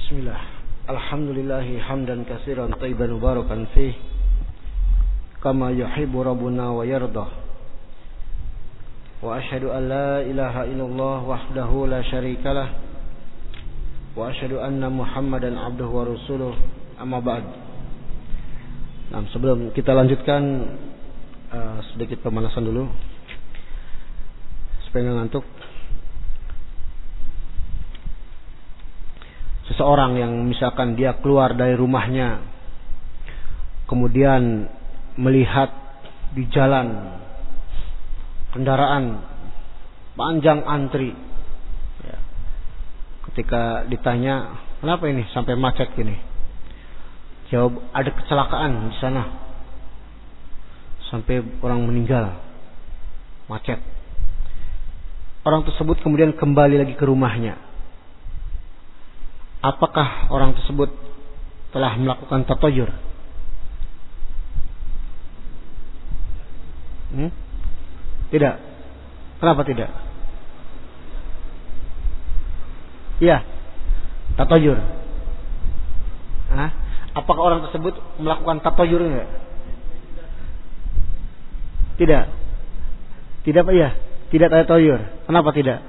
Bismillah. Alhamdulillahi hamdan katsiran thayyiban mubarakan fih kama yuhibbu rabbuna wa yarda. Wa asyhadu an la ilaha illallah wahdahu la syarikalah wa asyhadu anna Muhammadan abduhu wa rasuluh. Amma ba'd. Nah, sebelum kita lanjutkan sedikit pemanasan dulu supaya nggak ngantuk. Seseorang yang misalkan dia keluar dari rumahnya, kemudian melihat di jalan kendaraan panjang antri, ya. Ketika ditanya kenapa ini sampai macet gini, jawab ada kecelakaan di sana sampai orang meninggal, macet. Orang tersebut kemudian kembali lagi ke rumahnya. Apakah orang tersebut telah melakukan tatayur? Tidak. Kenapa tidak? Iya. Tatayur. Apakah orang tersebut melakukan tatayur enggak? Tidak. Tidak Pak ya? Tidak tatayur. Kenapa tidak?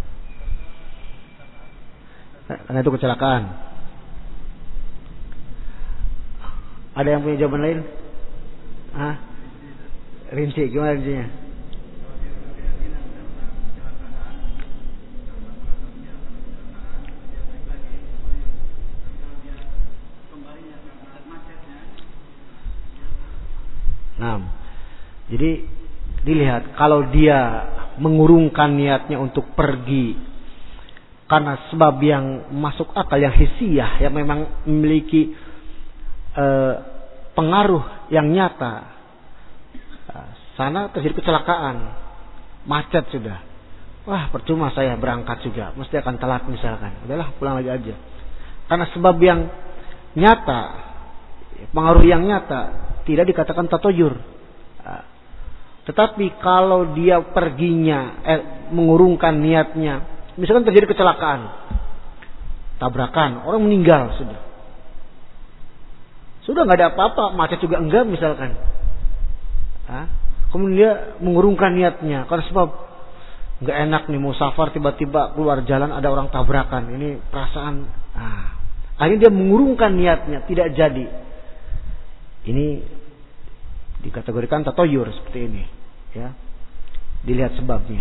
Karena itu kecelakaan. Ada yang punya jawaban lain? Rinci, gimana rincinya? Nah, jadi dilihat kalau dia mengurungkan niatnya untuk pergi karena sebab yang masuk akal, yang hissiyah, yang memang memiliki pengaruh yang nyata, sana terjadi kecelakaan, macet sudah, wah percuma saya berangkat juga, mesti akan telat misalkan, udahlah pulang lagi aja. Karena sebab yang nyata, pengaruh yang nyata, tidak dikatakan tatayur. Tetapi kalau dia perginya mengurungkan niatnya, misalkan terjadi kecelakaan, tabrakan, orang meninggal sudah nggak ada apa-apa, macet juga enggak misalkan, kemudian dia mengurungkan niatnya karena sebab nggak enak nih mau safar, tiba-tiba keluar jalan ada orang tabrakan, ini perasaan, akhirnya dia mengurungkan niatnya, tidak jadi. Ini dikategorikan tatayur seperti ini, ya. Dilihat sebabnya.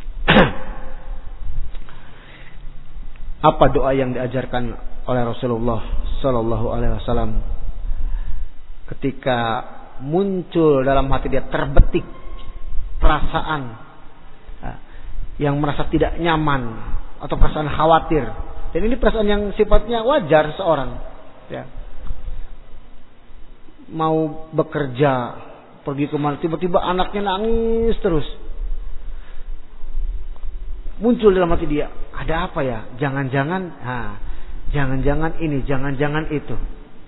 Apa doa yang diajarkan oleh Rasulullah Sallallahu Alaihi Wasallam ketika muncul dalam hati dia, terbetik perasaan yang merasa tidak nyaman atau perasaan khawatir, dan ini perasaan yang sifatnya wajar seorang, ya. Mau bekerja, pergi kemana, tiba-tiba anaknya nangis terus. Muncul dalam hati dia, ada apa ya? Jangan-jangan, jangan-jangan ini, jangan-jangan itu.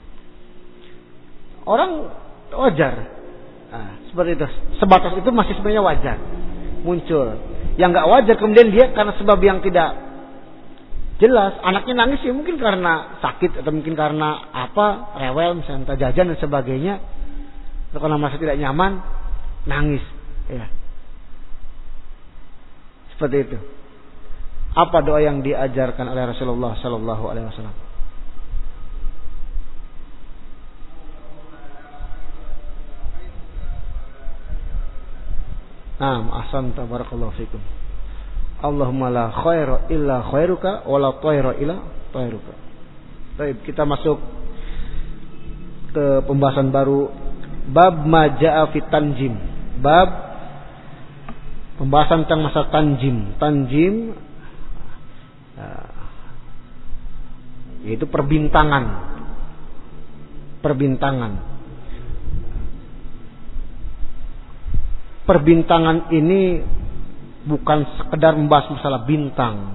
Orang wajar, seperti itu. Sebatas itu masih sebenarnya wajar. Muncul. Yang nggak wajar kemudian dia karena sebab yang tidak jelas, anaknya nangis ya mungkin karena sakit atau mungkin karena apa, rewel, misalnya jajan dan sebagainya, atau karena merasa tidak nyaman, nangis. Ya. Seperti itu. Apa doa yang diajarkan oleh Rasulullah Sallallahu Alaihi Wasallam? Ahsanta barakallahu fikum. Allahumma la khaira illa khairuka wa la thaira illa thairuka. Baik, kita masuk ke pembahasan baru, bab ma jaa fi tanjim. Bab pembahasan tentang masalah tanjim. Tanjim yaitu perbintangan. Perbintangan ini bukan sekedar membahas masalah bintang,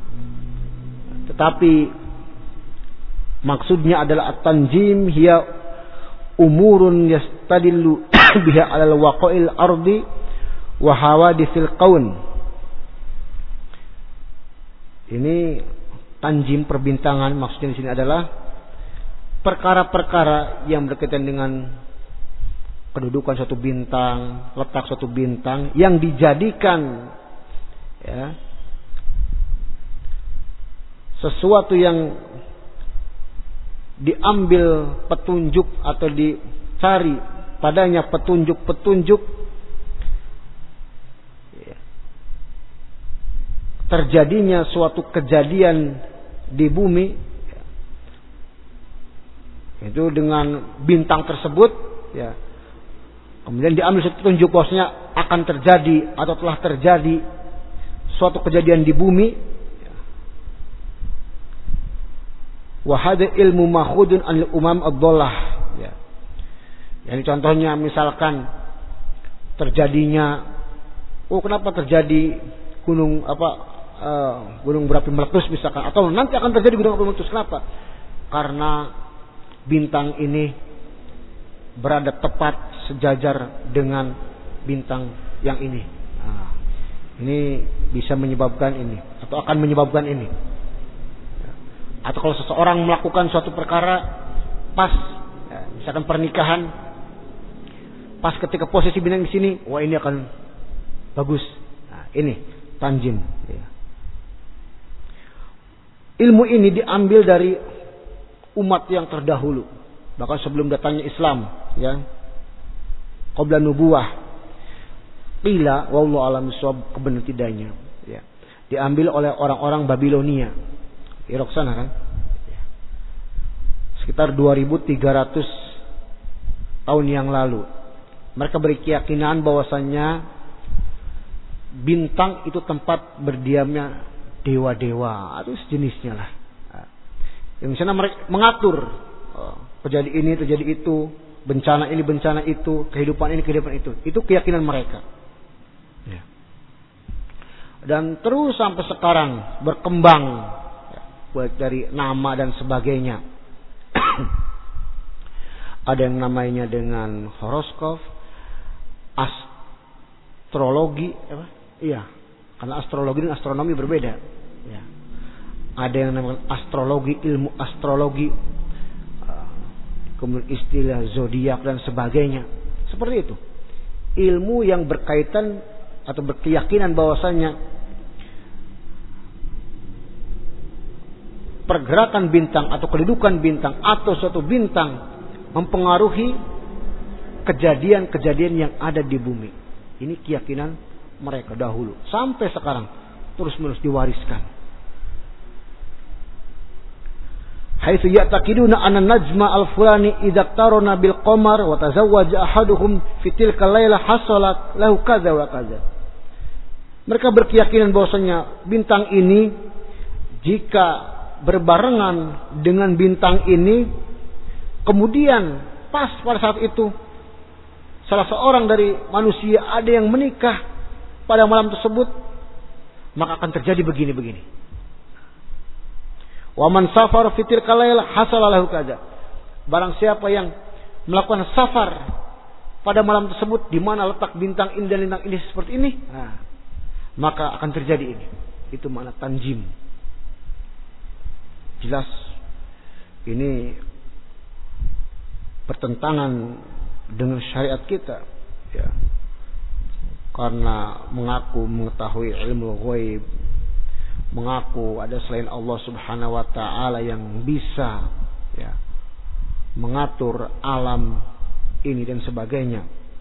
tetapi maksudnya adalah at-tanjim hiya umurun yastadillu biha 'alal waqa'il ardi wa hawaditsil qaun. Ini tanjim perbintangan maksudnya di sini adalah perkara-perkara yang berkaitan dengan kedudukan suatu bintang, letak suatu bintang yang dijadikan ya sesuatu yang diambil petunjuk atau dicari padanya petunjuk-petunjuk ya, terjadinya suatu kejadian di bumi ya, itu dengan bintang tersebut ya. Kemudian diambil satu petunjuk bahwasanya akan terjadi atau telah terjadi suatu kejadian di bumi. Wa hada ilmu makhudun an umam ad-dhallah. Ya. Yang contohnya misalkan terjadinya kenapa terjadi gunung berapi meletus misalkan, atau nanti akan terjadi gunung berapi meletus, kenapa? Karena bintang ini berada tepat sejajar dengan bintang yang ini. Nah, ini bisa menyebabkan ini atau akan menyebabkan ini. Atau kalau seseorang melakukan suatu perkara pas, ya, misalkan pernikahan, pas ketika posisi bintang di sini, wah ini akan bagus. Nah, ini tanjim. Ya. Ilmu ini diambil dari umat yang terdahulu, bahkan sebelum datangnya Islam, ya. Qabla nubuwah. Qila wallahu a'lam bishawab, kebenar tidaknya, ya. Diambil oleh orang-orang Babilonia. Irak sana kan? Ya. Sekitar 2300 tahun yang lalu. Mereka berkeyakinan bahwasannya bintang itu tempat berdiamnya dewa-dewa atau sejenisnya lah. Yang sana mereka mengatur terjadi ini, terjadi itu, bencana ini, bencana itu, kehidupan ini, kehidupan itu. Itu keyakinan mereka. Ya. Dan terus sampai sekarang berkembang, ya, baik dari nama dan sebagainya. Ada yang namanya dengan horoskop, astrologi, apa? Iya, karena astrologi dan astronomi berbeda. Ya. Ada yang namanya astrologi, ilmu astrologi, kemudian istilah zodiak dan sebagainya. Seperti itu. Ilmu yang berkaitan atau berkeyakinan bahwasanya pergerakan bintang atau kedudukan bintang atau suatu bintang mempengaruhi kejadian-kejadian yang ada di bumi. Ini keyakinan mereka dahulu sampai sekarang terus-menerus diwariskan. Haitsu ya'taqiduna anna najma al-fulani idza qarana bil qamar wa tazawwaja ahaduhum fi tilka laila hasalat lahu kadza wa kadza. Mereka berkeyakinan bahwasanya bintang ini jika berbarengan dengan bintang ini, kemudian pas pada saat itu salah seorang dari manusia ada yang menikah pada malam tersebut, maka akan terjadi begini-begini. Wa man safar fi tilka lail hasala lahu kadza. Barang siapa yang melakukan safar pada malam tersebut di mana letak bintang ini dan bintang ini seperti ini, maka akan terjadi ini. Itu makna tanjim. Jelas ini bertentangan dengan syariat kita, ya. Karena mengaku mengetahui ilmu ghaib, mengaku ada selain Allah Subhanahu wa taala yang bisa, ya, mengatur alam ini dan sebagainya.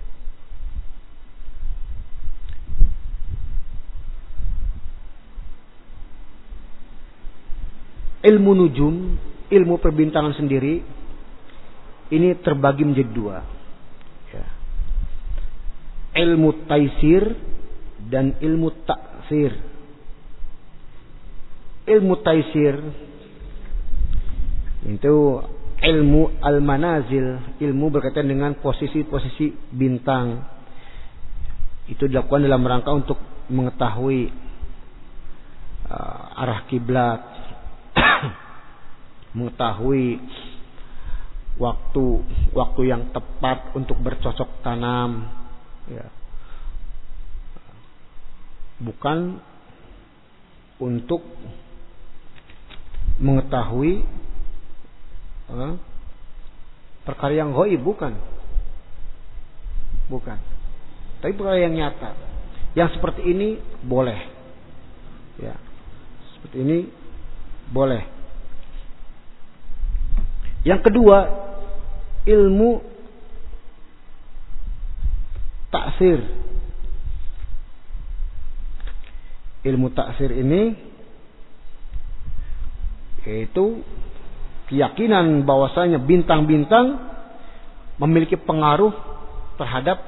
Ilmu nujum, ilmu perbintangan sendiri ini terbagi menjadi dua, ya. Ilmu taisir dan ilmu taksir. Ilmu taisir itu ilmu al-manazil, ilmu berkaitan dengan posisi-posisi bintang. Itu dilakukan dalam rangka untuk mengetahui arah kiblat, mengetahui waktu yang tepat untuk bercocok tanam, ya. Bukan untuk mengetahui perkara yang ghaib, bukan. Tapi perkara yang nyata. Yang seperti ini boleh. Ya. Seperti ini boleh. Yang kedua, ilmu taksir. Ilmu taksir ini yaitu keyakinan bahwasanya bintang-bintang memiliki pengaruh terhadap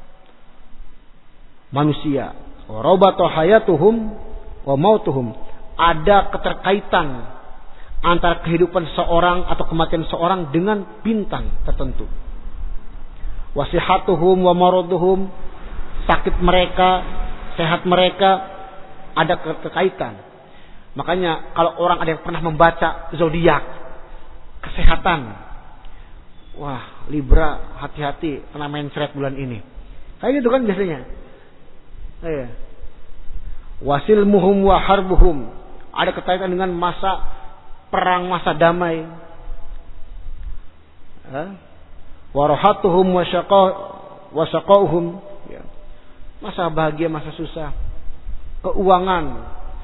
manusia. Warabata hayatuhum wa mautuhum. Ada keterkaitan antara kehidupan seorang atau kematian seorang dengan bintang tertentu. Wasihatuhum wa maraduhum, sakit mereka, sehat mereka, ada keterkaitan. Makanya kalau orang ada yang pernah membaca zodiak, kesehatan, wah Libra hati-hati kena mencret bulan ini, kayak gitu kan biasanya. Wasilmuhum wa harbuhum, ada kaitan dengan masa perang, masa damai. Warahatuhum wa syaqauhum, masa bahagia, masa susah. Keuangan,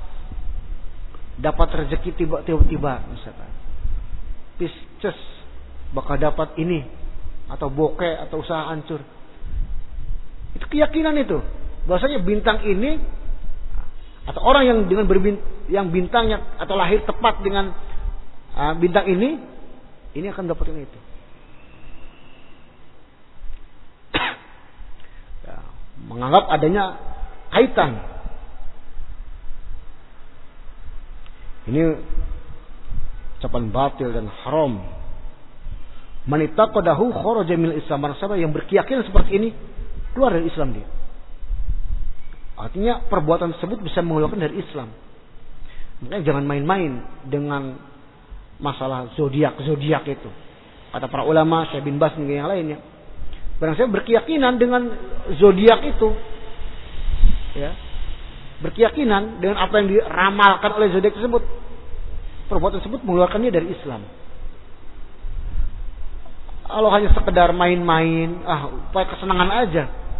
dapat rezeki tiba-tiba misalkan. Pisces bakal dapat ini, atau bokeh, atau usaha hancur. Itu keyakinan itu. Bahwasanya bintang ini atau orang yang dengan yang bintangnya atau lahir tepat dengan bintang ini akan dapatin itu. Ya, menganggap adanya kaitan. Ini ucapan batil dan haram. Man ittaqadahu kharaja minal Islam. Siapa yang berkeyakinan seperti ini keluar dari Islam dia. Artinya perbuatan tersebut bisa mengeluarkan dari Islam. Makanya jangan main-main dengan masalah zodiak itu. Kata para ulama, Syekh bin Baz dan yang lainnya. Barang saya berkeyakinan dengan zodiak itu, ya, berkeyakinan dengan apa yang diramalkan oleh zodiak tersebut, perbuatan tersebut mengeluarkannya dari Islam. Kalau hanya sekedar main-main, upaya kesenangan aja,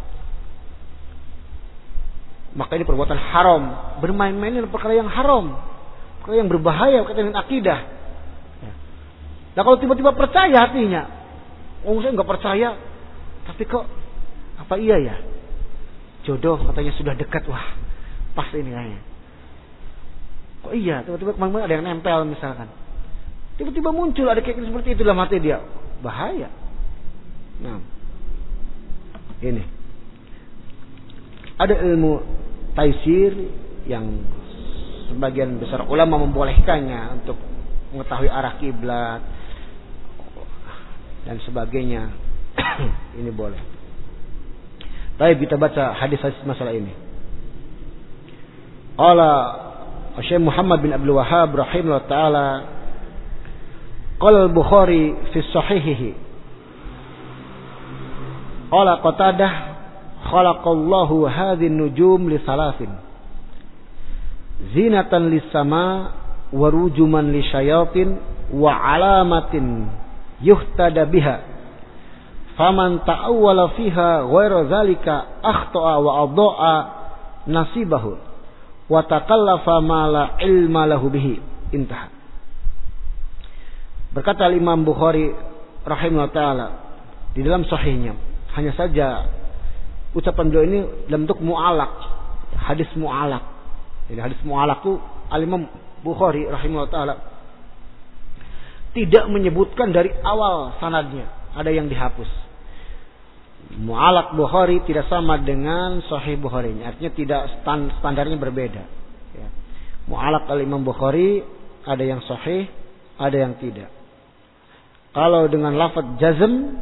maka ini perbuatan haram. Bermain-main ini perkara yang haram, perkara yang berbahaya berkaitan dengan akidah. Nah kalau tiba-tiba percaya hatinya, saya nggak percaya, tapi kok apa iya ya? Jodoh katanya sudah dekat, wah pas ini kayaknya. Kok iya? Tiba-tiba kemarin ada yang nempel misalkan. Tiba-tiba muncul ada kayak seperti itu dalam hati dia, bahaya. Nah, ini ada ilmu taisir yang sebagian besar ulama membolehkannya untuk mengetahui arah kiblat dan sebagainya. Ini boleh. Baik, kita baca hadis-hadis masalah ini. Qala Syekh Muhammad bin Abdul Wahhab rahimahullah taala, qala al-Bukhari fi sahihihi, qala Qatadah, khalaqallahu hadhihi an-nujum li thalathin, zinatan lis-sama wa rujuman lisyayatin wa alamatin yuhtada biha, faman ta'awwala fiha ghaira zalika akhta'a wa adha'a nasibahu wa takallafa ma la ilma lahu bihi. Intah. Berkata Imam Bukhari rahimahullah taala di dalam sahihnya, hanya saja ucapan beliau ini dalam bentuk mu'alaq, hadis mu'alaq. Jadi hadis mu'alaq itu Al-Imam Bukhari rahimahullah taala tidak menyebutkan dari awal sanadnya, ada yang dihapus. Mu'alaq Bukhari tidak sama dengan Sahih Bukhari, artinya tidak standarnya berbeda. Ya. Mu'alaq Al-Imam Bukhari ada yang sahih, ada yang tidak. Kalau dengan lafaz jazm,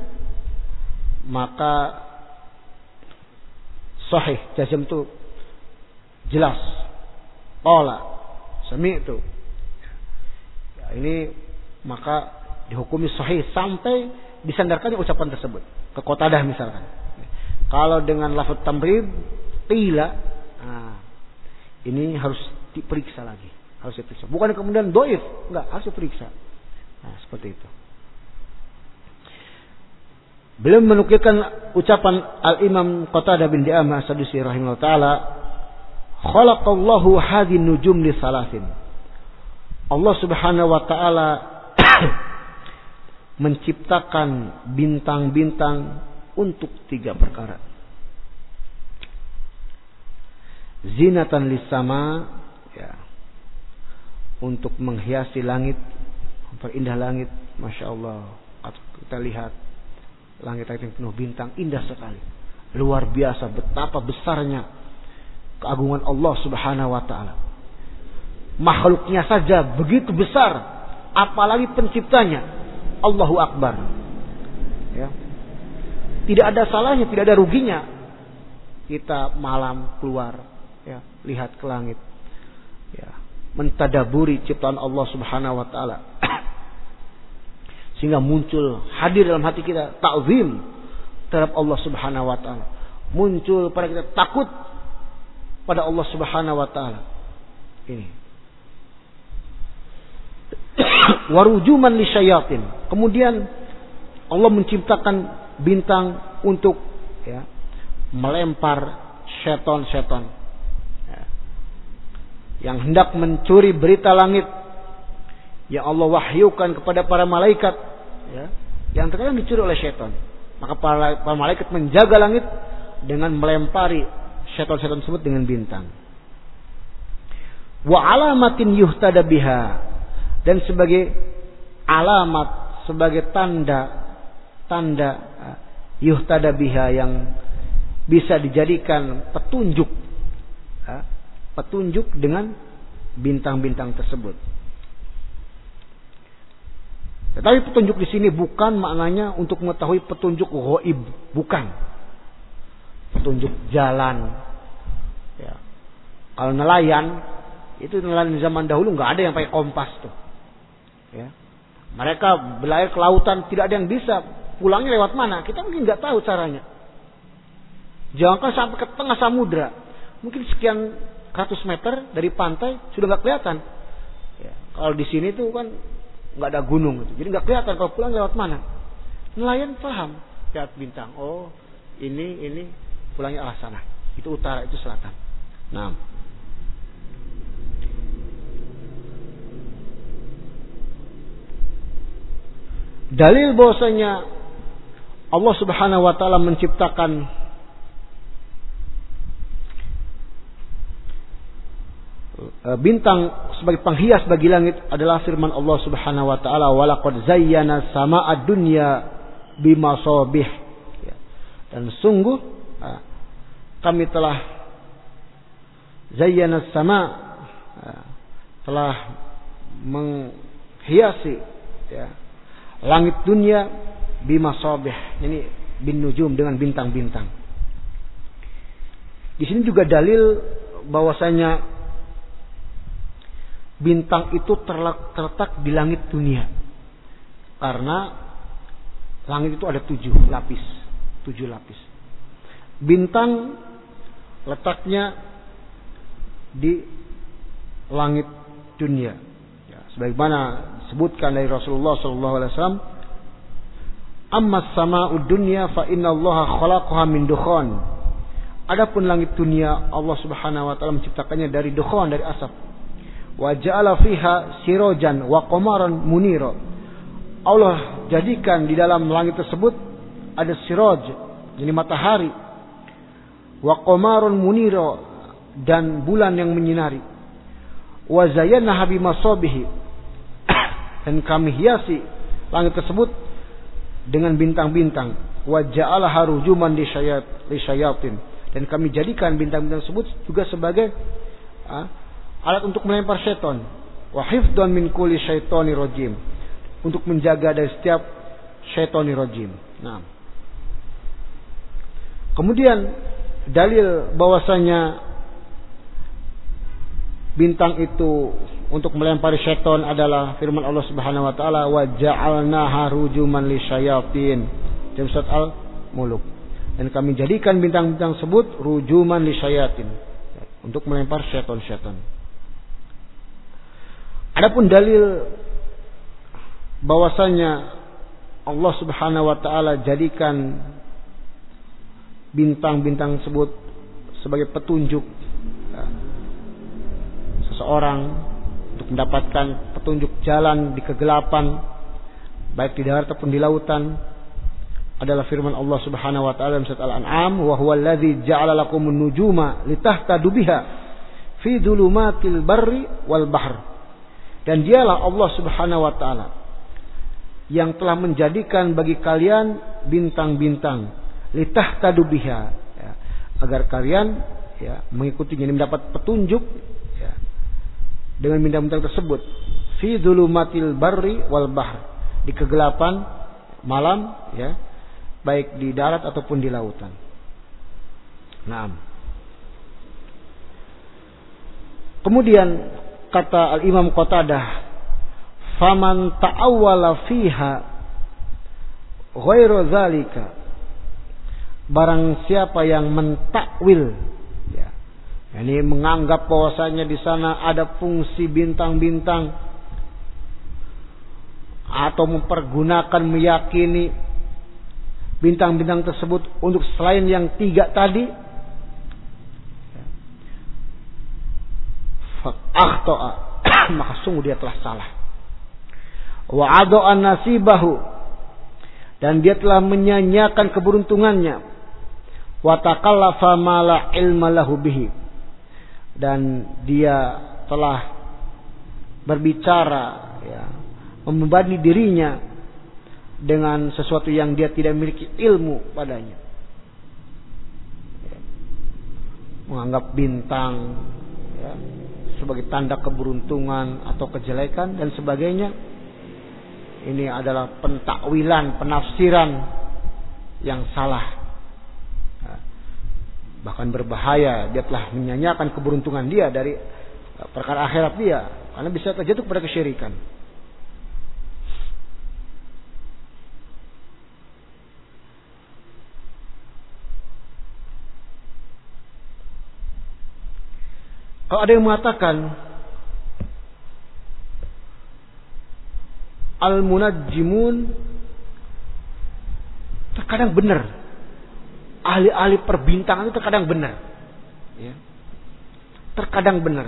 maka sahih, jazm itu jelas. Qala sami'tu. Ya, ini maka dihukumi sahih sampai disandarkannya ucapan tersebut ke Qatadah misalkan. Kalau dengan lafaz tamrid qila, ini harus diperiksa lagi. harus diperiksa. Bukan kemudian dhaif, enggak, harus diperiksa. Nah, seperti itu. Beliau menukilkan ucapan Al-Imam Qatadah bin Di'amah As-Sadusi rahimahullah taala, khalaqallahu hadhin nujum li salasin. Allah Subhanahu wa taala menciptakan bintang-bintang untuk 3 perkara. Zinatan lis-sama, ya, untuk menghiasi langit, memperindah langit. Masya Allah, kita lihat langit yang penuh bintang, indah sekali, luar biasa, betapa besarnya keagungan Allah Subhanahu wa taala. Makhluknya saja begitu besar, apalagi penciptanya. Allahu Akbar. Ya. Tidak ada salahnya, tidak ada ruginya kita malam keluar, ya, lihat ke langit, ya, mentadaburi ciptaan Allah Subhanahu wa taala. Sehingga muncul, hadir dalam hati kita ta'zim terhadap Allah Subhanahu wa taala. Muncul pada kita takut pada Allah Subhanahu wa taala. Ini warujuman lisyayatin. Kemudian Allah menciptakan bintang untuk, ya, melempar setan-setan, ya, yang hendak mencuri berita langit yang Allah wahyukan kepada para malaikat, ya, yang terkadang dicuri oleh setan. Maka para malaikat menjaga langit dengan melempari setan-setan tersebut dengan bintang. Wa alamatin yuhtada biha, dan sebagai alamat, sebagai tanda yuhtada biha, yang bisa dijadikan petunjuk, petunjuk dengan bintang-bintang tersebut. Tetapi petunjuk di sini bukan maknanya untuk mengetahui petunjuk ghaib, bukan. Petunjuk jalan. Ya. Kalau nelayan, itu nelayan zaman dahulu nggak ada yang pakai kompas tuh. Ya. Mereka berlayar ke lautan, tidak ada yang bisa. Pulangnya lewat mana? Kita mungkin nggak tahu caranya. Jangankan sampai ke tengah samudra, mungkin sekian ratus meter dari pantai sudah nggak kelihatan. Ya. Kalau di sini tuh kan nggak ada gunung, gitu. Jadi nggak kelihatan kalau pulang lewat mana. Nelayan paham, lihat bintang. Oh, ini pulangnya arah sana. Itu utara, itu selatan. Nah. Dalil bahwasanya Allah Subhanahu wa taala menciptakan bintang sebagai penghias bagi langit adalah firman Allah Subhanahu wa taala, wa laqad zayyana sama'ad dunya bimasabih. Dan sungguh kami telah zayyana sama, telah menghiasi, ya, langit dunia bimasabih, ini bin nujum, dengan bintang-bintang. Di sini juga dalil bahwasanya bintang itu terletak di langit dunia. Karena langit itu ada 7 lapis. Bintang letaknya di langit dunia. Ya, sebagaimana disebutkan dari Rasulullah SAW, Ammas sama'ud dunya fa inna Allaha khalaqaha min dukhan. Adapun langit dunia, Allah Subhanahu wa taala menciptakannya dari dukhan, dari asap. Wa ja'ala fiha sirajan wa qamaran munira. Allah jadikan di dalam langit tersebut ada siraj, jadi matahari, wa qamarun munira, dan bulan yang menyinari. Wa zayyana bimasabihi, dan kami hiasi langit tersebut dengan bintang-bintang. Wa ja'alaha rujuman lisyayatin, dan kami jadikan bintang-bintang tersebut juga sebagai alat untuk melempar syaitan. Wa hifdhan min kulli syaitani rajim, untuk menjaga dari setiap syaitani rajim. Nah, kemudian dalil bahwasanya bintang itu untuk melempari syaitan adalah firman Allah Subhanahu wa taala, wa ja'alnaha rujuman lisyayatin, dalam surat Al-Mulk. Dan kami jadikan bintang-bintang tersebut rujuman lisyayatin, untuk melempar syaitan-syaitan. Adapun dalil bahwasanya Allah Subhanahu wa taala jadikan bintang-bintang tersebut sebagai petunjuk seseorang untuk mendapatkan petunjuk jalan di kegelapan baik di darat ataupun di lautan adalah firman Allah Subhanahu wa taala dalam surat Al-An'am, wa huwal ladzi ja'ala lakumun nujuma litahtadu biha fi dhulumatil barri wal bahr. Dan dialah Allah Subhanahu wa taala yang telah menjadikan bagi kalian bintang-bintang litahtadu biha, ya, agar kalian ya mengikutinya, mendapat petunjuk ya, dengan bintang-bintang tersebut fi dhulumatil barri wal bahr, di kegelapan malam ya, baik di darat ataupun di lautan. Naam. Kemudian kata Al-Imam Qatadah, faman ta'awwala fiha ghairu dzalika, barang siapa yang mentakwil ya, ini menganggap bahwasanya di sana ada fungsi bintang-bintang atau mempergunakan, meyakini bintang-bintang tersebut untuk selain yang tiga tadi, akhta'a, maka sungguh dia telah salah. Wa adaa nasibahu, dan dia telah menyanyiakan keberuntungannya. Wa takallafa ma la ilma lahu bihi, dan dia telah berbicara ya, membebani dirinya dengan sesuatu yang dia tidak memiliki ilmu padanya. Menganggap bintang ya, sebagai tanda keberuntungan atau kejelekan dan sebagainya. Ini adalah pentakwilan, penafsiran yang salah. Bahkan berbahaya. Dia telah menyanyiakan keberuntungan dia dari perkara akhirat dia, karena bisa terjatuh pada kesyirikan. Kalau ada yang mengatakan al-munajjimun, terkadang benar, ahli-ahli perbintangan itu terkadang benar ya. Terkadang benar,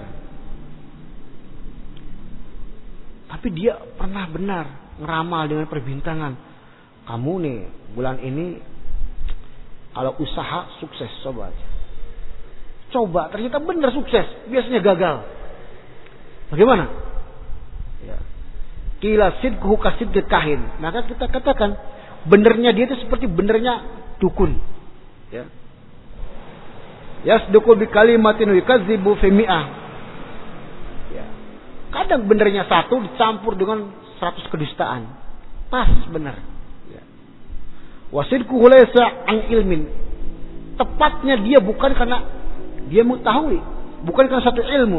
tapi dia pernah benar ngeramal dengan perbintangan. Kamu nih bulan ini kalau usaha sukses, coba aja. Coba, ternyata benar sukses, biasanya gagal. Bagaimana? Ya. Qila sidquhu kasidqil kahin. Maka kita katakan benernya dia itu seperti benernya dukun. Ya. Yasduqu bi kalimatin wa yukadzibu fi mi'ah. Ya. Kadang benernya satu dicampur dengan 100 kedustaan. Pas benar. Ya. Wa sidquhu laysa an ilmin. Tepatnya dia bukan karena dia mengetahui, bukan karena satu ilmu.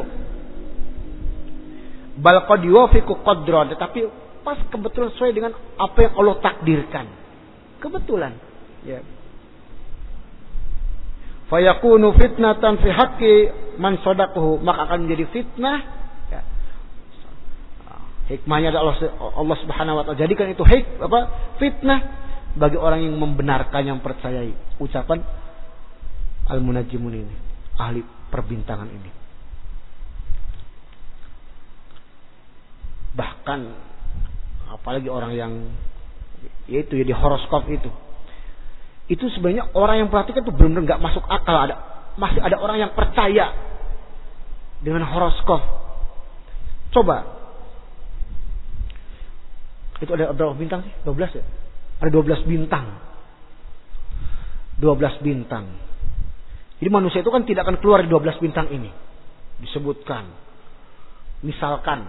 Bal qad yuwafiqu qadran, tetapi pas kebetulan sesuai dengan apa yang Allah takdirkan. Kebetulan. Ya. Fa yakunu fitnatan fi haqqi man sadaqahu, maka akan menjadi fitnah. Ya. Hikmahnya adalah Allah Subhanahu wa taala jadikan itu fitnah bagi orang yang membenarkan, yang percayai ucapan al-munajjimun ini, ahli perbintangan ini. Bahkan apalagi orang yang yaitu ya di horoskop itu sebenarnya orang yang perhatikan itu benar-benar nggak masuk akal. Masih ada orang yang percaya dengan horoskop. Coba, itu ada berapa bintang sih? 12 ya? Ada 12 bintang. 12 bintang. Jadi manusia itu kan tidak akan keluar dari 12 bintang ini. Disebutkan. Misalkan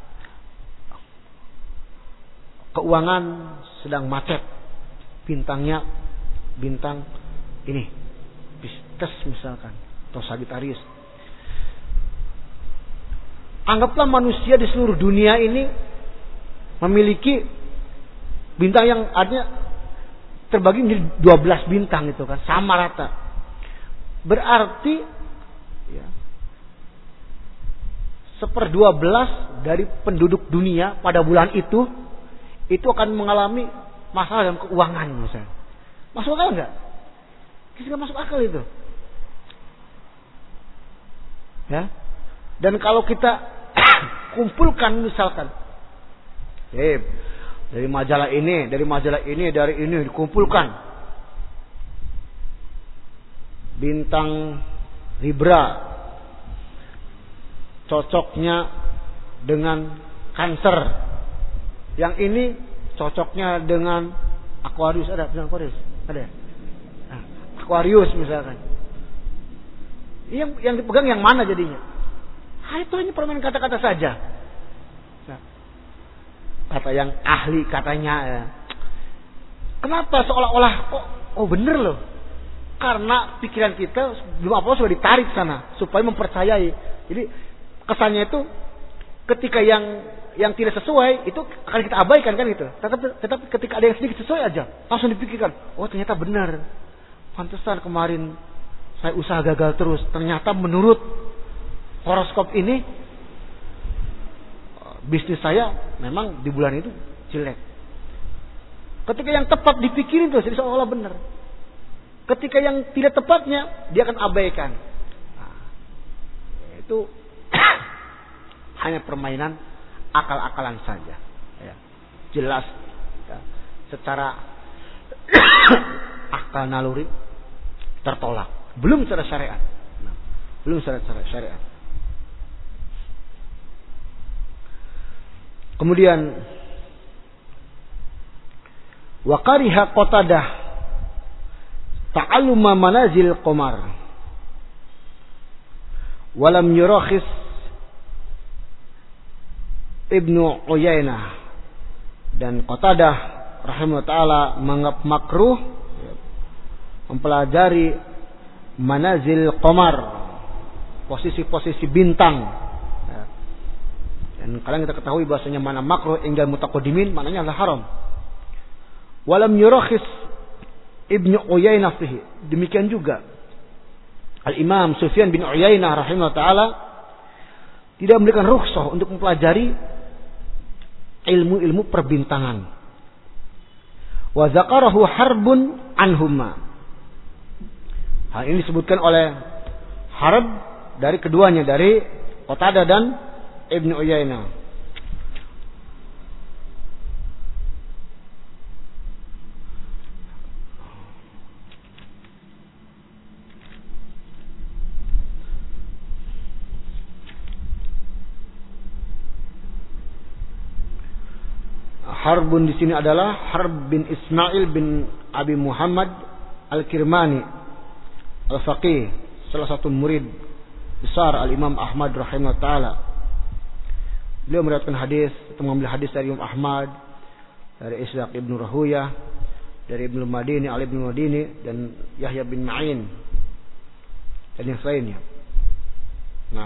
keuangan sedang macet. Bintangnya bintang ini. Pisces misalkan. Atau Sagittarius. Anggaplah manusia di seluruh dunia ini memiliki bintang yang artinya terbagi menjadi 12 bintang itu kan. Sama rata. Berarti ya, 1/12 dari penduduk dunia pada bulan itu akan mengalami masalah dalam keuangan misalnya. Masuk akal nggak? Tidak masuk akal itu. Ya. Dan kalau kita kumpulkan misalkan, dari majalah ini, dari ini dikumpulkan. Bintang Libra cocoknya dengan Cancer. Yang ini cocoknya dengan Aquarius, ada bintang Aquarius? Ada. Nah, Aquarius misalkan. Yang dipegang yang mana jadinya? Itu hanya permainan kata-kata saja. Nah, kata yang ahli katanya ya. Kenapa seolah-olah bener loh? Karena pikiran kita belum apa sudah ditarik sana supaya mempercayai. Jadi kesannya itu ketika yang tidak sesuai itu akan kita abaikan kan gitu. Tetapi ketika ada yang sedikit sesuai aja langsung dipikirkan, ternyata benar. Pantesan kemarin saya usaha gagal terus. Ternyata menurut horoskop ini bisnis saya memang di bulan itu jelek. Ketika yang tepat dipikirin terus jadi seolah-olah benar. Ketika yang tidak tepatnya dia akan abaikan. Nah, itu hanya permainan akal-akalan saja. Ya. Jelas ya. Secara akal naluri tertolak. Belum secara syariat. Nah, belum secara syariat. Kemudian wa kariha Qatadah ta'alluma manazil qamar walam yurakhis Ibnu Uyainah, dan Qatadah rahimahullah taala menganggap makruh mempelajari manazil qamar, posisi-posisi bintang. Dan kalian kita ketahui bahasanya mana makruh indal mutaqaddimin maknanya adalah haram. Walam yurakhis Ibnu Uyainah fihi. Demikian juga Al-Imam Sufyan bin Uyainah rahimahullah taala tidak memberikan rukhsah untuk mempelajari ilmu-ilmu perbintangan. Wa zakarahu harbun anhuma. Hal ini disebutkan oleh Harb dari keduanya, dari Qatadah dan Ibnu Uyainah. Harbun di sini adalah Harb bin Ismail bin Abi Muhammad Al-Kirmani Al-Faqih, salah satu murid besar Al-Imam Ahmad rahimahullah taala. Beliau meriwayatkan hadis atau mengambil hadis dari Imam Ahmad, dari Ishaq ibn Rahuyah, dari Ibnu Madini, Ali bin Madini, dan Yahya bin Ma'in dan yang lainnya. Nah,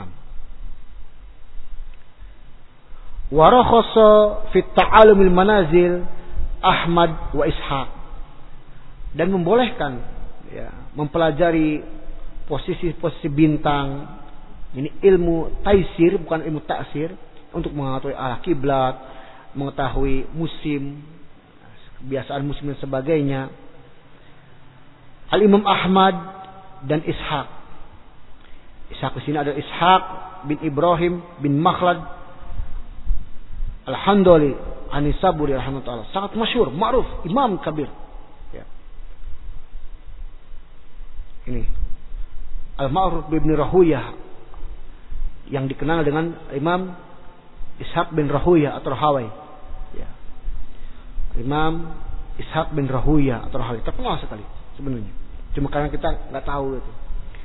wa rakhasa fi ta'allumil manazil Ahmad wa Ishaq, dan membolehkan ya, mempelajari posisi-posisi bintang. Ini ilmu taisir, bukan ilmu taksir, untuk mengetahui arah kiblat, mengetahui musim, kebiasaan musim dan sebagainya. Al-Imam Ahmad dan Ishaq. Ishaq di sini ada Ishaq bin Ibrahim bin Makhlad Al-Handali Anisaburi rahimahullah, sangat masyhur, ma'ruf, imam kabir. Ya. Ini Al-Ma'ruf bin Rahuyah yang dikenal dengan Imam Ishaq bin Rahuyah atau Rahawai. Ya. Imam Ishaq bin Rahuyah atau Rahawai terkenal sekali sebenarnya. Cuma karena kita nggak tahu itu.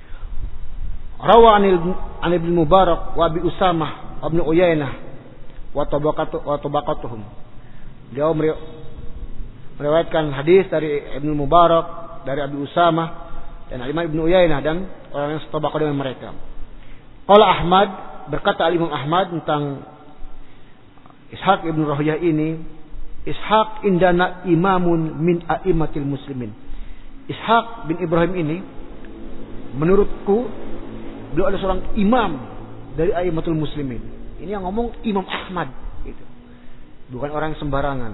Rawa an Ibnu Mubarak wa Abi Usamah wa Ibnu Uyainah wa tabaqatuhum. Dia meriwayatkan hadis dari Ibnu Mubarak, dari Abi Usamah dan Imam Ibnu Uyainah dan orang yang setabaqah dengan mereka. Qala Ahmad, berkata Imam Ahmad tentang Ishaq ibn Rahuyah ini, Ishaq indana imamun min a'immatil muslimin. Ishaq bin Ibrahim ini menurutku beliau adalah seorang imam dari a'immatul muslimin. Ini yang ngomong Imam Ahmad, gitu. Bukan orang sembarangan.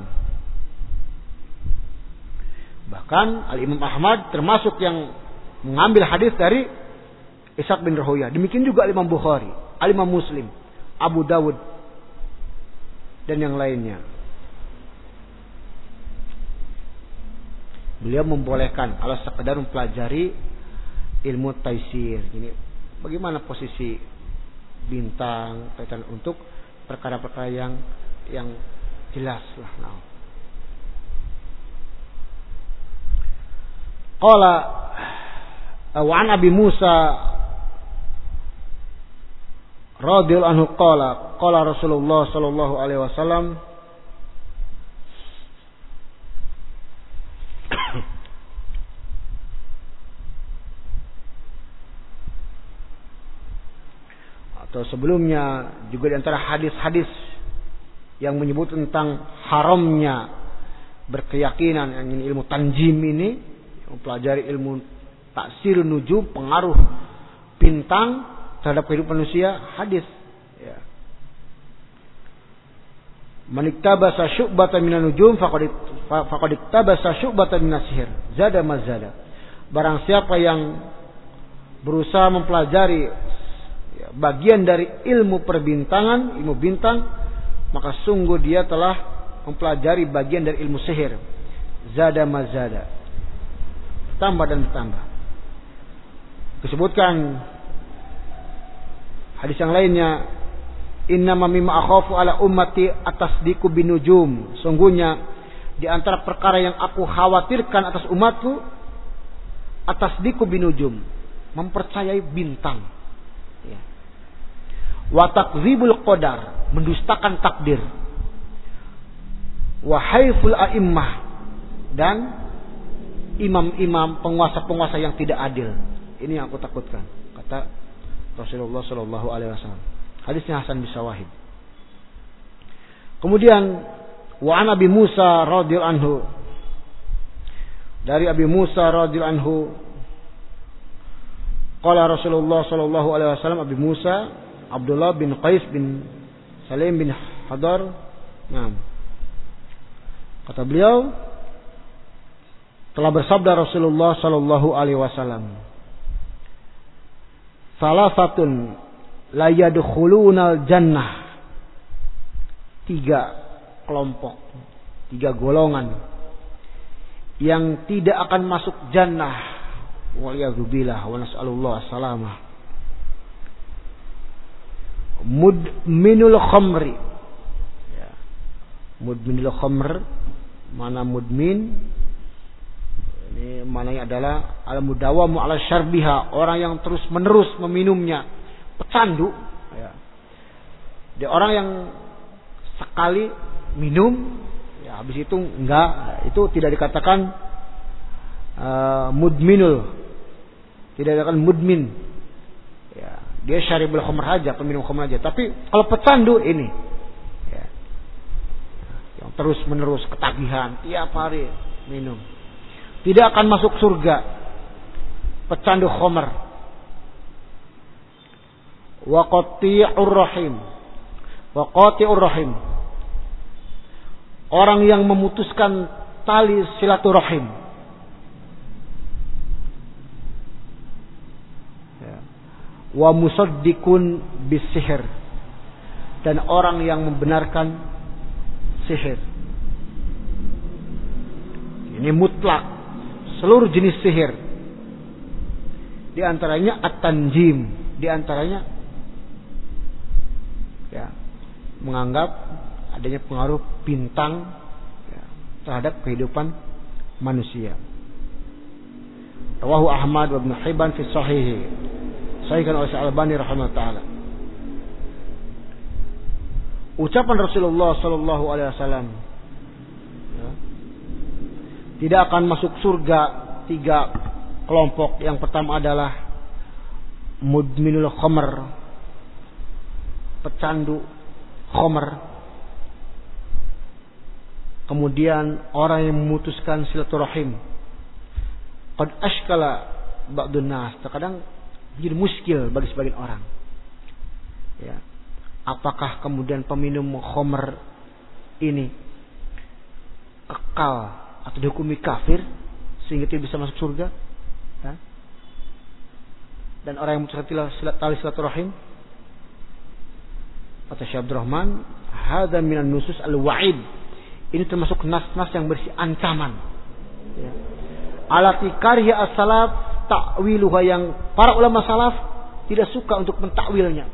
Bahkan Al-Imam Ahmad termasuk yang mengambil hadis dari Ishaq bin Rahoyah. Demikian juga Al-Imam Bukhari, Al-Imam Muslim, Abu Dawud, dan yang lainnya. Beliau membolehkan kalau sekedar mempelajari ilmu taisir. Ini bagaimana posisi bintang kaitan untuk perkara-perkara yang jelas lah. Nah. Qala wa an Abi Musa radhiyallahu anhu qala Rasulullah sallallahu alaihi wasallam atau sebelumnya juga di antara hadis-hadis yang menyebut tentang haramnya berkeyakinan yang ilmu tanjim ini, mempelajari ilmu taksir nujum, pengaruh bintang terhadap kehidupan manusia, hadis ya. Man iktabasa syu'batan minan nujum faqad iktabasa syu'batan minas sihir zada mazada. Barang siapa yang berusaha mempelajari bagian dari ilmu perbintangan, ilmu bintang, maka sungguh dia telah mempelajari bagian dari ilmu sihir. Zada mazada, tambah dan bertambah. Disebutkan hadis yang lainnya, innama mimma akhafu ala ummati atasdiqu binujum. Sungguhnya di antara perkara yang aku khawatirkan atas umatku, atasdiqu binujum, mempercayai bintang. Ya. Wa takdzibul qadar, mendustakan takdir. Wa haiful a'immah, dan imam-imam, penguasa-penguasa yang tidak adil. Ini yang aku takutkan, kata Rasulullah sallallahu alaihi wasallam. Hadisnya hasan bisawahid. Kemudian wa an Abi Musa radhiyallahu anhu, dari Abi Musa radhiyallahu anhu, qala Rasulullah sallallahu alaihi wasallam, Abi Musa Abdullah bin Qais bin Salim bin Hadar. Nah, kata beliau, telah bersabda Rasulullah sallallahu alaihi wasallam, salasatun la yadkhulunal jannah. 3 kelompok, 3 golongan yang tidak akan masuk jannah. Waliyadzubillah wa nas'alullah salamah. Mudminul khamri. Ya. Mudminul khamr, mana mudmin? Ini maknanya adalah al-mudawamu ala syarbiha, orang yang terus menerus meminumnya, pecandu. Ya. Dia orang yang sekali minum, ya habis itu enggak, itu tidak dikatakan mudminul, tidak dikatakan mudmin. Ya, dia syaribul khamr aja, peminum khamr aja. Tapi kalau pecandu ini, ya, yang terus menerus ketagihan, tiap hari minum, tidak akan masuk surga. Pecandu khamr. Wa qati'ur rahim. Wa qati'ur rahim, orang yang memutuskan tali silaturahim. Ya. Wa musaddiqun bisihir, dan orang yang membenarkan sihir. Ini mutlak, seluruh jenis sihir. Di antaranya at-tanjim, di antaranya ya, menganggap adanya pengaruh bintang ya, terhadap kehidupan manusia. Rawahu Ahmad wa Ibnu Hibban fi Sahih. Sahihkan oleh Al-Albani rahimahullah taala. Ucapan Rasulullah sallallahu alaihi wasallam, ya, tidak akan masuk surga 3 kelompok. Yang pertama adalah mudminul khamr, pecandu khamr. Kemudian orang yang memutuskan silaturahim. Qad ashkala ba'dun nas, terkadang jadi muskil bagi sebagian orang. Ya. Apakah kemudian peminum khamr ini kekal atau dihukumi kafir sehingga tidak bisa masuk surga? Ya? Dan orang yang memutuskan tali silaturahim, kata Syekh Abdurrahman, hadza minan nusus al-wa'id. Ini termasuk nas-nas yang berisi ancaman. Ya. Alati karya as-salaf ta'wiluha, yang para ulama salaf tidak suka untuk mentakwilnya.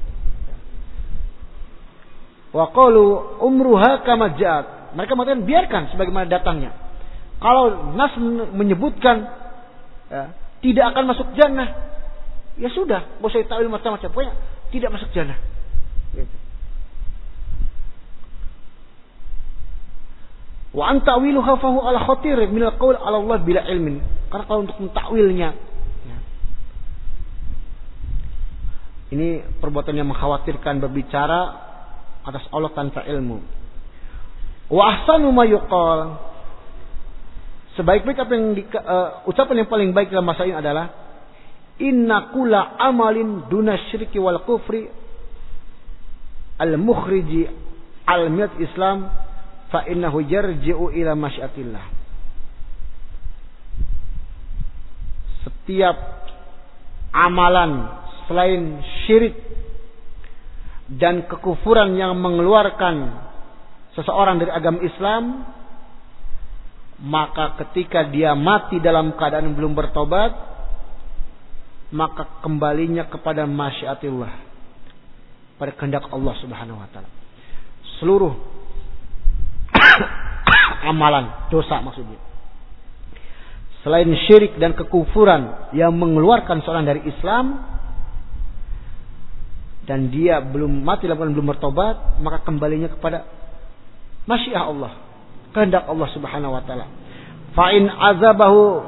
Wa qalu umruha kama ja'at. Mereka mengatakan biarkan sebagaimana datangnya. Kalau nas menyebutkan ya, tidak akan masuk jannah, ya sudah, enggak usah takwil macam-macam. Pokoknya tidak masuk jannah. Gitu. Wa an ta'wiluha fa huwa ala khatir min al-qaul ala Allah bila ilmin. Karena kalau untuk mentakwilnya ya, ini perbuatan yang mengkhawatirkan berbicara atas Allah tanpa ilmu. Wa ahsanu ma yuqal, sebaik-baik apa yang ucapan yang paling baik dalam masalah ini adalah inna kulla amalin duna syirki wal kufri al-mukhriji al-millat Islam fa innahu yarji'u ila masyiatillah. Setiap amalan selain syirik dan kekufuran yang mengeluarkan seseorang dari agama Islam, maka ketika dia mati dalam keadaan belum bertobat, maka kembalinya kepada masyiatillah, pada kehendak Allah Subhanahu wa taala. Seluruh amalan dosa maksudnya, selain syirik dan kekufuran yang mengeluarkan seorang dari Islam, dan dia belum mati dalam keadaan belum bertobat, maka kembalinya kepada masyiah Allah, kehendak Allah Subhanahu wa taala. Fa in azabahu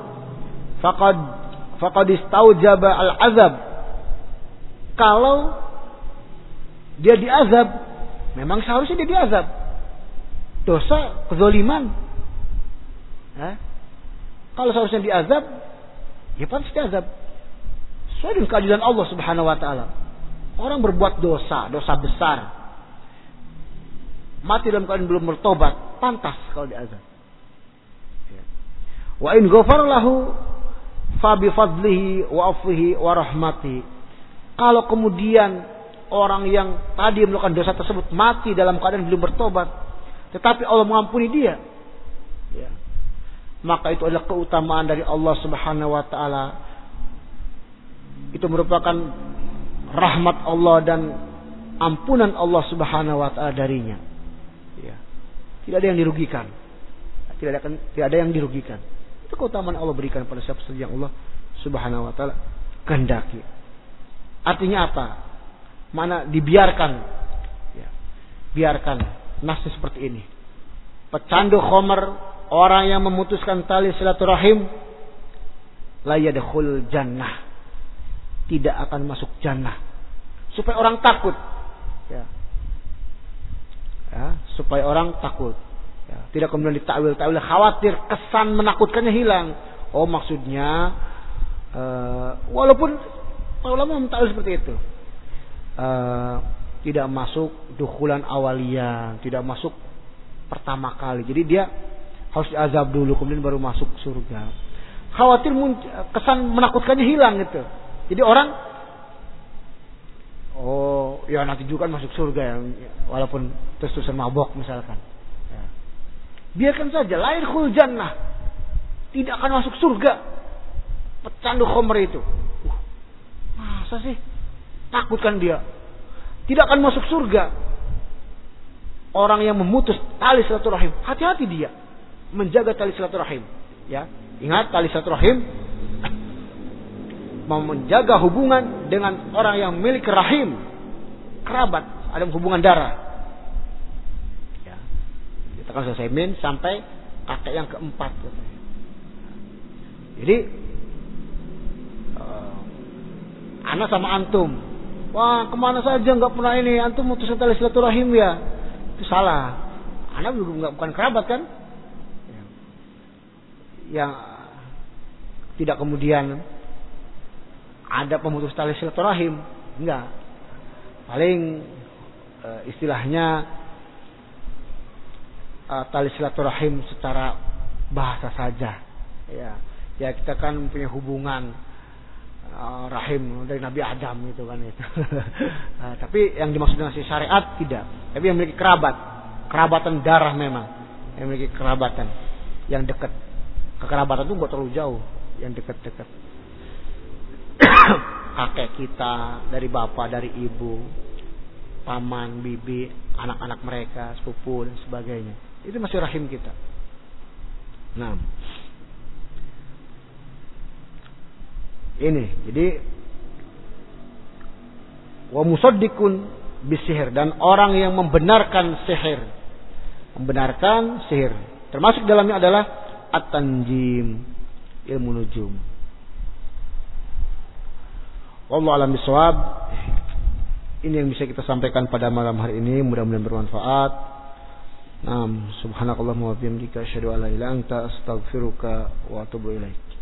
faqad istaujaba al-azab. Kalau dia diazab, memang seharusnya dia diazab. Dosa, kezaliman. Kalau seharusnya diazab, ya pantas diazab. Sesuai dengan keadilan Allah Subhanahu wa taala. Orang berbuat dosa besar, mati dalam keadaan belum bertobat, pantas kalau diazab. Wa in ghafara lahu fa bi fadlihi wa afwihi wa rahmatihi. Kalau kemudian orang yang tadi melakukan dosa tersebut mati dalam keadaan belum bertobat, tetapi Allah mengampuni dia, ya, maka itu adalah keutamaan dari Allah Subhanahu wa taala. Itu merupakan rahmat Allah dan ampunan Allah Subhanahu wa taala darinya. Ya. Tidak ada yang dirugikan. Tidak ada yang dirugikan. Itu keutamaan Allah berikan pada siapa saja yang Allah Subhanahu wa taala kehendaki. Artinya apa? Mana dibiarkan. Ya. Biarkan nasib seperti ini. Pecandu khamr, orang yang memutuskan tali silaturahim, la yadkhul jannah, tidak akan masuk jannah. Supaya orang takut, ya. Ya, supaya orang takut, ya. Tidak kemudian ditakwil, khawatir kesan menakutkannya hilang. Oh, maksudnya walaupun ulama mentakwil seperti itu, tidak masuk dukhulan awaliyah, tidak masuk pertama kali. Jadi dia harus diazab dulu kemudian baru masuk surga. Khawatir kesan menakutkannya hilang gitu. Jadi orang, oh ya nanti juga kan masuk surga ya, walaupun terus-terusan mabok misalkan. Ya. Biarkan saja, la yadkhul jannah, tidak akan masuk surga. Pecandu khamr itu, masa sih? Takutkan dia, tidak akan masuk surga. Orang yang memutus tali silaturahim, hati-hati dia menjaga tali silaturahim. Ya, ingat tali silaturahim mau menjaga hubungan dengan orang yang milik rahim, kerabat, ada hubungan darah. Ya. Kita kan selesai sampai kakek yang keempat. Jadi anak sama antum, wah kemana saja nggak pernah ini, antum mutusin tali silaturahim ya, itu salah. Anak bukan kerabat kan, yang tidak kemudian ada pemutus tali silaturahim, enggak. Paling istilahnya tali silaturahim secara bahasa saja. Ya kita kan punya hubungan rahim dari Nabi Adam itu kan itu. Tapi yang dimaksud dengan syariat tidak. Tapi yang memiliki kerabatan darah memang, yang memiliki kerabatan yang dekat. Kekerabatan itu buat terlalu jauh, yang dekat-dekat. Kakek kita, dari bapak, dari ibu, paman, bibi, anak-anak mereka, sepupu dan sebagainya. Itu masih rahim kita. Nah, ini jadi wa musaddiqun bisihir, dan orang yang membenarkan sihir, termasuk dalamnya adalah at-tanjim, ilmu nujum. Wallahu a'lam bishawab. Ini yang bisa kita sampaikan pada malam hari ini, mudah-mudahan bermanfaat. Subhanakallahumma wa bihamdika asyhadu an la ilaha illa anta astaghfiruka wa atubu ilaik.